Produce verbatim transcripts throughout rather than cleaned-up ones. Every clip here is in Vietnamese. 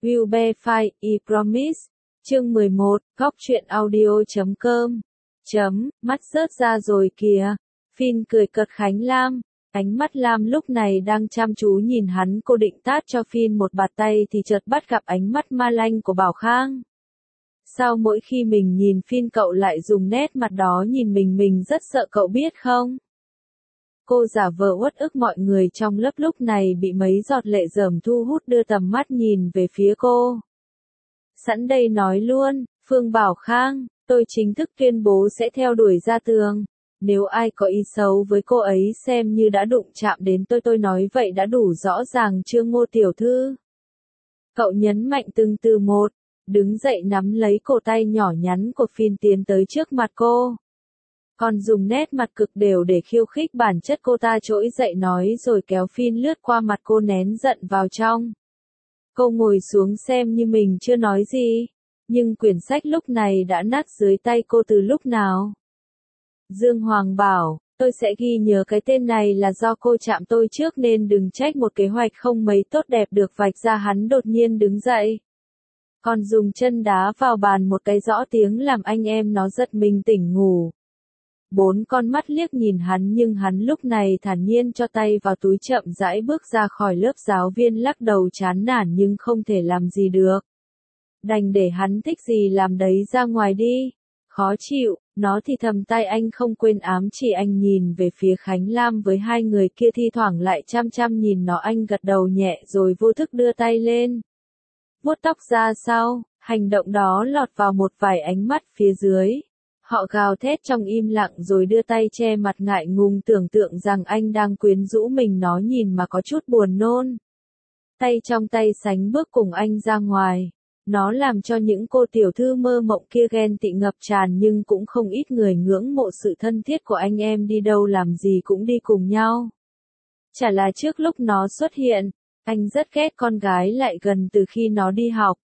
Will be fine, I promise. Chương mười một, góc truyện audio.com. Chấm, mắt rớt ra rồi kìa. Phin cười cợt Khánh Lam. Ánh mắt Lam lúc này đang chăm chú nhìn hắn, cô định tát cho Phin một bạt tay thì chợt bắt gặp ánh mắt ma lanh của Bảo Khang. Sao mỗi khi mình nhìn Phin cậu lại dùng nét mặt đó nhìn mình mình rất sợ cậu biết không? Cô giả vờ uất ức, mọi người trong lớp lúc này bị mấy giọt lệ rởm thu hút đưa tầm mắt nhìn về phía cô. Sẵn đây nói luôn, Phương Bảo Khang, tôi chính thức tuyên bố sẽ theo đuổi ra tường. Nếu ai có ý xấu với cô ấy xem như đã đụng chạm đến tôi, tôi nói vậy đã đủ rõ ràng chưa Ngô tiểu thư? Cậu nhấn mạnh từng từ một, đứng dậy nắm lấy cổ tay nhỏ nhắn của Phin tiến tới trước mặt cô. Còn dùng nét mặt cực đều để khiêu khích bản chất cô ta, trỗi dậy nói rồi kéo Phin lướt qua mặt cô nén giận vào trong. Cô ngồi xuống xem như mình chưa nói gì, nhưng quyển sách lúc này đã nát dưới tay cô từ lúc nào. Dương Hoàng bảo, tôi sẽ ghi nhớ cái tên này là do cô chạm tôi trước nên đừng trách một kế hoạch không mấy tốt đẹp được vạch ra. Hắn đột nhiên đứng dậy. Còn dùng chân đá vào bàn một cái rõ tiếng làm anh em nó giật mình tỉnh ngủ. Bốn con mắt liếc nhìn hắn nhưng hắn lúc này thản nhiên cho tay vào túi, chậm rãi bước ra khỏi lớp. Giáo viên lắc đầu chán nản nhưng không thể làm gì được. Đành để hắn thích gì làm đấy, ra ngoài đi. Khó chịu, nó thì thầm tai anh không quên ám chỉ anh. Nhìn về phía Khánh Lam với hai người kia thi thoảng lại chăm chăm nhìn nó, anh gật đầu nhẹ rồi vô thức đưa tay lên. Vuốt tóc ra sau, hành động đó lọt vào một vài ánh mắt phía dưới. Họ gào thét trong im lặng rồi đưa tay che mặt ngại ngùng, tưởng tượng rằng anh đang quyến rũ mình. Nó nhìn mà có chút buồn nôn. Tay trong tay sánh bước cùng anh ra ngoài. Nó làm cho những cô tiểu thư mơ mộng kia ghen tị ngập tràn, nhưng cũng không ít người ngưỡng mộ sự thân thiết của anh em, đi đâu làm gì cũng đi cùng nhau. Chả là trước lúc nó xuất hiện, anh rất ghét con gái lại gần từ khi nó đi học.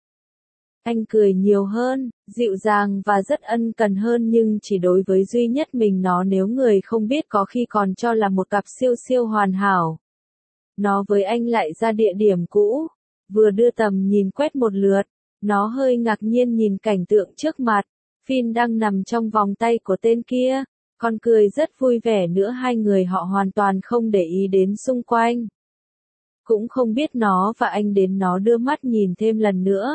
Anh cười nhiều hơn, dịu dàng và rất ân cần hơn, nhưng chỉ đối với duy nhất mình nó, nếu người không biết có khi còn cho là một cặp siêu siêu hoàn hảo. Nó với anh lại ra địa điểm cũ, vừa đưa tầm nhìn quét một lượt, nó hơi ngạc nhiên nhìn cảnh tượng trước mặt. Phin đang nằm trong vòng tay của tên kia, còn cười rất vui vẻ nữa. Hai người họ hoàn toàn không để ý đến xung quanh. Cũng không biết nó và anh đến. Nó đưa mắt nhìn thêm lần nữa.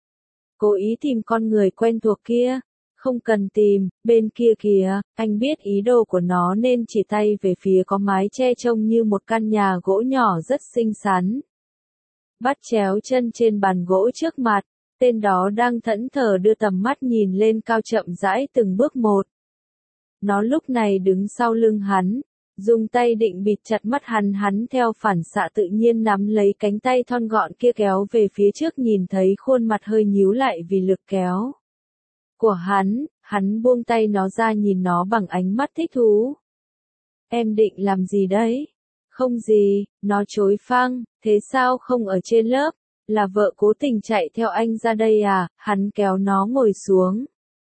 Cố ý tìm con người quen thuộc kia. Không cần tìm, bên kia kìa. Anh biết ý đồ của nó nên chỉ tay về phía có mái che trông như một căn nhà gỗ nhỏ rất xinh xắn. Bắt chéo chân trên bàn gỗ trước mặt. Tên đó đang thẫn thờ đưa tầm mắt nhìn lên cao, chậm rãi từng bước một. Nó lúc này đứng sau lưng hắn, dùng tay định bịt chặt mắt hắn. Hắn theo phản xạ tự nhiên nắm lấy cánh tay thon gọn kia kéo về phía trước, nhìn thấy khuôn mặt hơi nhíu lại vì lực kéo của hắn. Hắn buông tay nó ra, nhìn nó bằng ánh mắt thích thú. Em định làm gì đấy? Không gì, nó chối phăng. Thế sao không ở trên lớp? Là vợ cố tình chạy theo anh ra đây à? Hắn kéo nó ngồi xuống,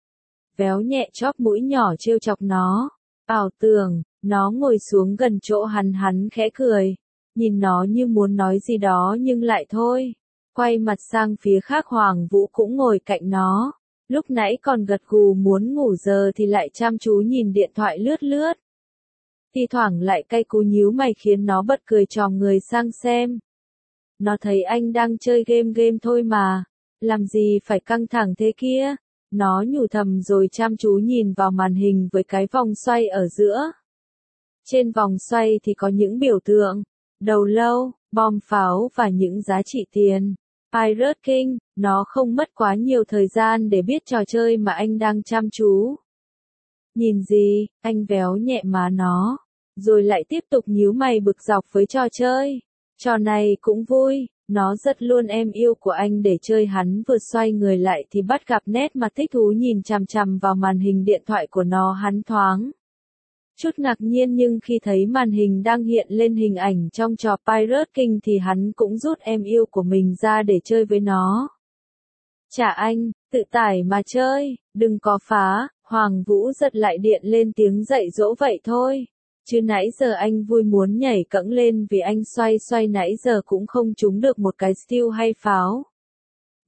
véo nhẹ chóp mũi nhỏ trêu chọc nó. Ảo tưởng, nó ngồi xuống gần chỗ hắn. Hắn khẽ cười, nhìn nó như muốn nói gì đó nhưng lại thôi. Quay mặt sang phía khác, Hoàng Vũ cũng ngồi cạnh nó. Lúc nãy còn gật gù muốn ngủ, giờ thì lại chăm chú nhìn điện thoại lướt lướt. Thi thoảng lại cay cú nhíu mày khiến nó bật cười tròn người sang xem. Nó thấy anh đang chơi game game thôi mà, làm gì phải căng thẳng thế kia. Nó nhủ thầm rồi chăm chú nhìn vào màn hình với cái vòng xoay ở giữa. Trên vòng xoay thì có những biểu tượng, đầu lâu, bom pháo và những giá trị tiền. Pirate King, nó không mất quá nhiều thời gian để biết trò chơi mà anh đang chăm chú. Nhìn gì, anh véo nhẹ má nó, rồi lại tiếp tục nhíu mày bực dọc với trò chơi. Trò này cũng vui, nó rất luôn em yêu của anh để chơi. Hắn vừa xoay người lại thì bắt gặp nét mặt thích thú nhìn chằm chằm vào màn hình điện thoại của nó. Hắn thoáng chút ngạc nhiên, nhưng khi thấy màn hình đang hiện lên hình ảnh trong trò Pirate King thì hắn cũng rút em yêu của mình ra để chơi với nó. Chả anh, tự tải mà chơi, đừng có phá. Hoàng Vũ giật lại điện lên tiếng dạy dỗ vậy thôi. Chứ nãy giờ anh vui muốn nhảy cẫng lên vì anh xoay xoay nãy giờ cũng không trúng được một cái steal hay pháo.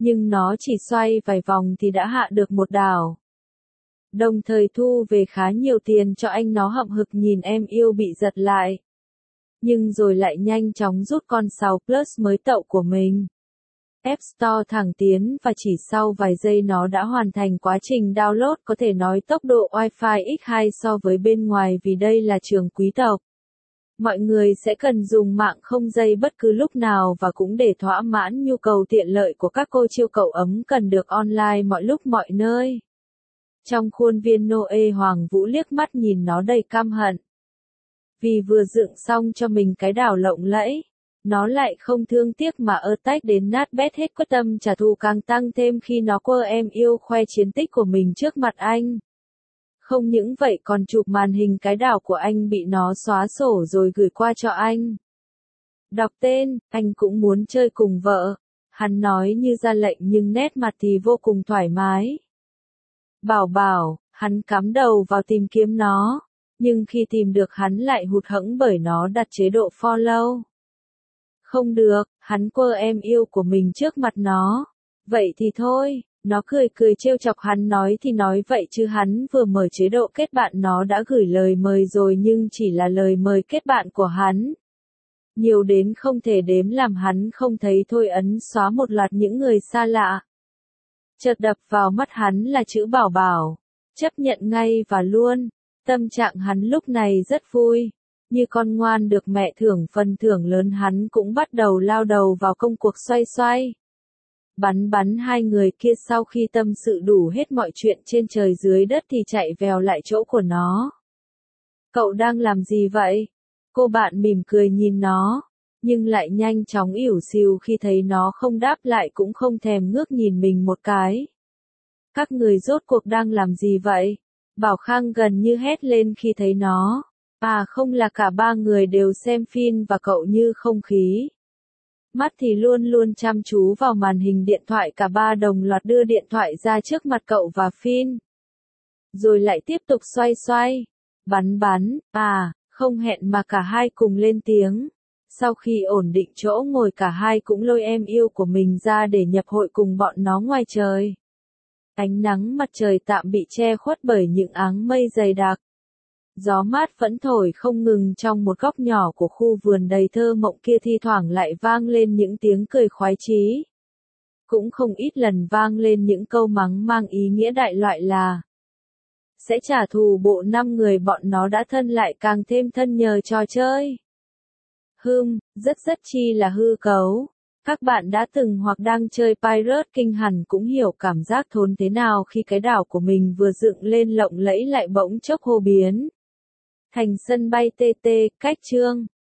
Nhưng nó chỉ xoay vài vòng thì đã hạ được một đảo. Đồng thời thu về khá nhiều tiền cho anh. Nó hậm hực nhìn em yêu bị giật lại. Nhưng rồi lại nhanh chóng rút con sáu Plus mới tậu của mình. App Store thẳng tiến và chỉ sau vài giây nó đã hoàn thành quá trình download, có thể nói tốc độ Wi-Fi nhân hai so với bên ngoài vì đây là trường quý tộc. Mọi người sẽ cần dùng mạng không dây bất cứ lúc nào và cũng để thỏa mãn nhu cầu tiện lợi của các cô chiêu cậu ấm cần được online mọi lúc mọi nơi. Trong khuôn viên Noe Hoàng Vũ liếc mắt nhìn nó đầy căm hận. Vì vừa dựng xong cho mình cái đảo lộng lẫy, nó lại không thương tiếc mà attack đến nát bét hết, quyết tâm trả thù càng tăng thêm khi nó quơ em yêu khoe chiến tích của mình trước mặt anh. Không những vậy còn chụp màn hình cái đảo của anh bị nó xóa sổ rồi gửi qua cho anh. Đọc tên, anh cũng muốn chơi cùng vợ. Hắn nói như ra lệnh nhưng nét mặt thì vô cùng thoải mái. Bảo bảo, hắn cắm đầu vào tìm kiếm nó. Nhưng khi tìm được hắn lại hụt hẫng bởi nó đặt chế độ follow. Không được, hắn quơ em yêu của mình trước mặt nó. Vậy thì thôi, nó cười cười trêu chọc hắn nói thì nói vậy chứ hắn vừa mở chế độ kết bạn nó đã gửi lời mời rồi nhưng chỉ là lời mời kết bạn của hắn. Nhiều đến không thể đếm làm hắn không thấy thôi ấn xóa một loạt những người xa lạ. Chợt đập vào mắt hắn là chữ bảo bảo. Chấp nhận ngay và luôn. Tâm trạng hắn lúc này rất vui. Như con ngoan được mẹ thưởng phần thưởng lớn hắn cũng bắt đầu lao đầu vào công cuộc xoay xoay. Bắn bắn hai người kia sau khi tâm sự đủ hết mọi chuyện trên trời dưới đất thì chạy vèo lại chỗ của nó. Cậu đang làm gì vậy? Cô bạn mỉm cười nhìn nó, nhưng lại nhanh chóng ỉu xìu khi thấy nó không đáp lại cũng không thèm ngước nhìn mình một cái. Các người rốt cuộc đang làm gì vậy? Bảo Khang gần như hét lên khi thấy nó. À không, là cả ba người đều xem phim và cậu như không khí. Mắt thì luôn luôn chăm chú vào màn hình điện thoại, cả ba đồng loạt đưa điện thoại ra trước mặt cậu và Phin. Rồi lại tiếp tục xoay xoay. Bắn bắn, à, không hẹn mà cả hai cùng lên tiếng. Sau khi ổn định chỗ ngồi cả hai cũng lôi em yêu của mình ra để nhập hội cùng bọn nó ngoài trời. Ánh nắng mặt trời tạm bị che khuất bởi những áng mây dày đặc. Gió mát vẫn thổi không ngừng trong một góc nhỏ của khu vườn đầy thơ mộng kia, thi thoảng lại vang lên những tiếng cười khoái chí. Cũng không ít lần vang lên những câu mắng mang ý nghĩa đại loại là sẽ trả thù bộ năm người bọn nó đã thân lại càng thêm thân nhờ trò chơi. Hừm, rất rất chi là hư cấu. Các bạn đã từng hoặc đang chơi Pirate King hẳn cũng hiểu cảm giác thốn thế nào khi cái đảo của mình vừa dựng lên lộng lẫy lại bỗng chốc hô biến thành sân bay tê tê. Cách chương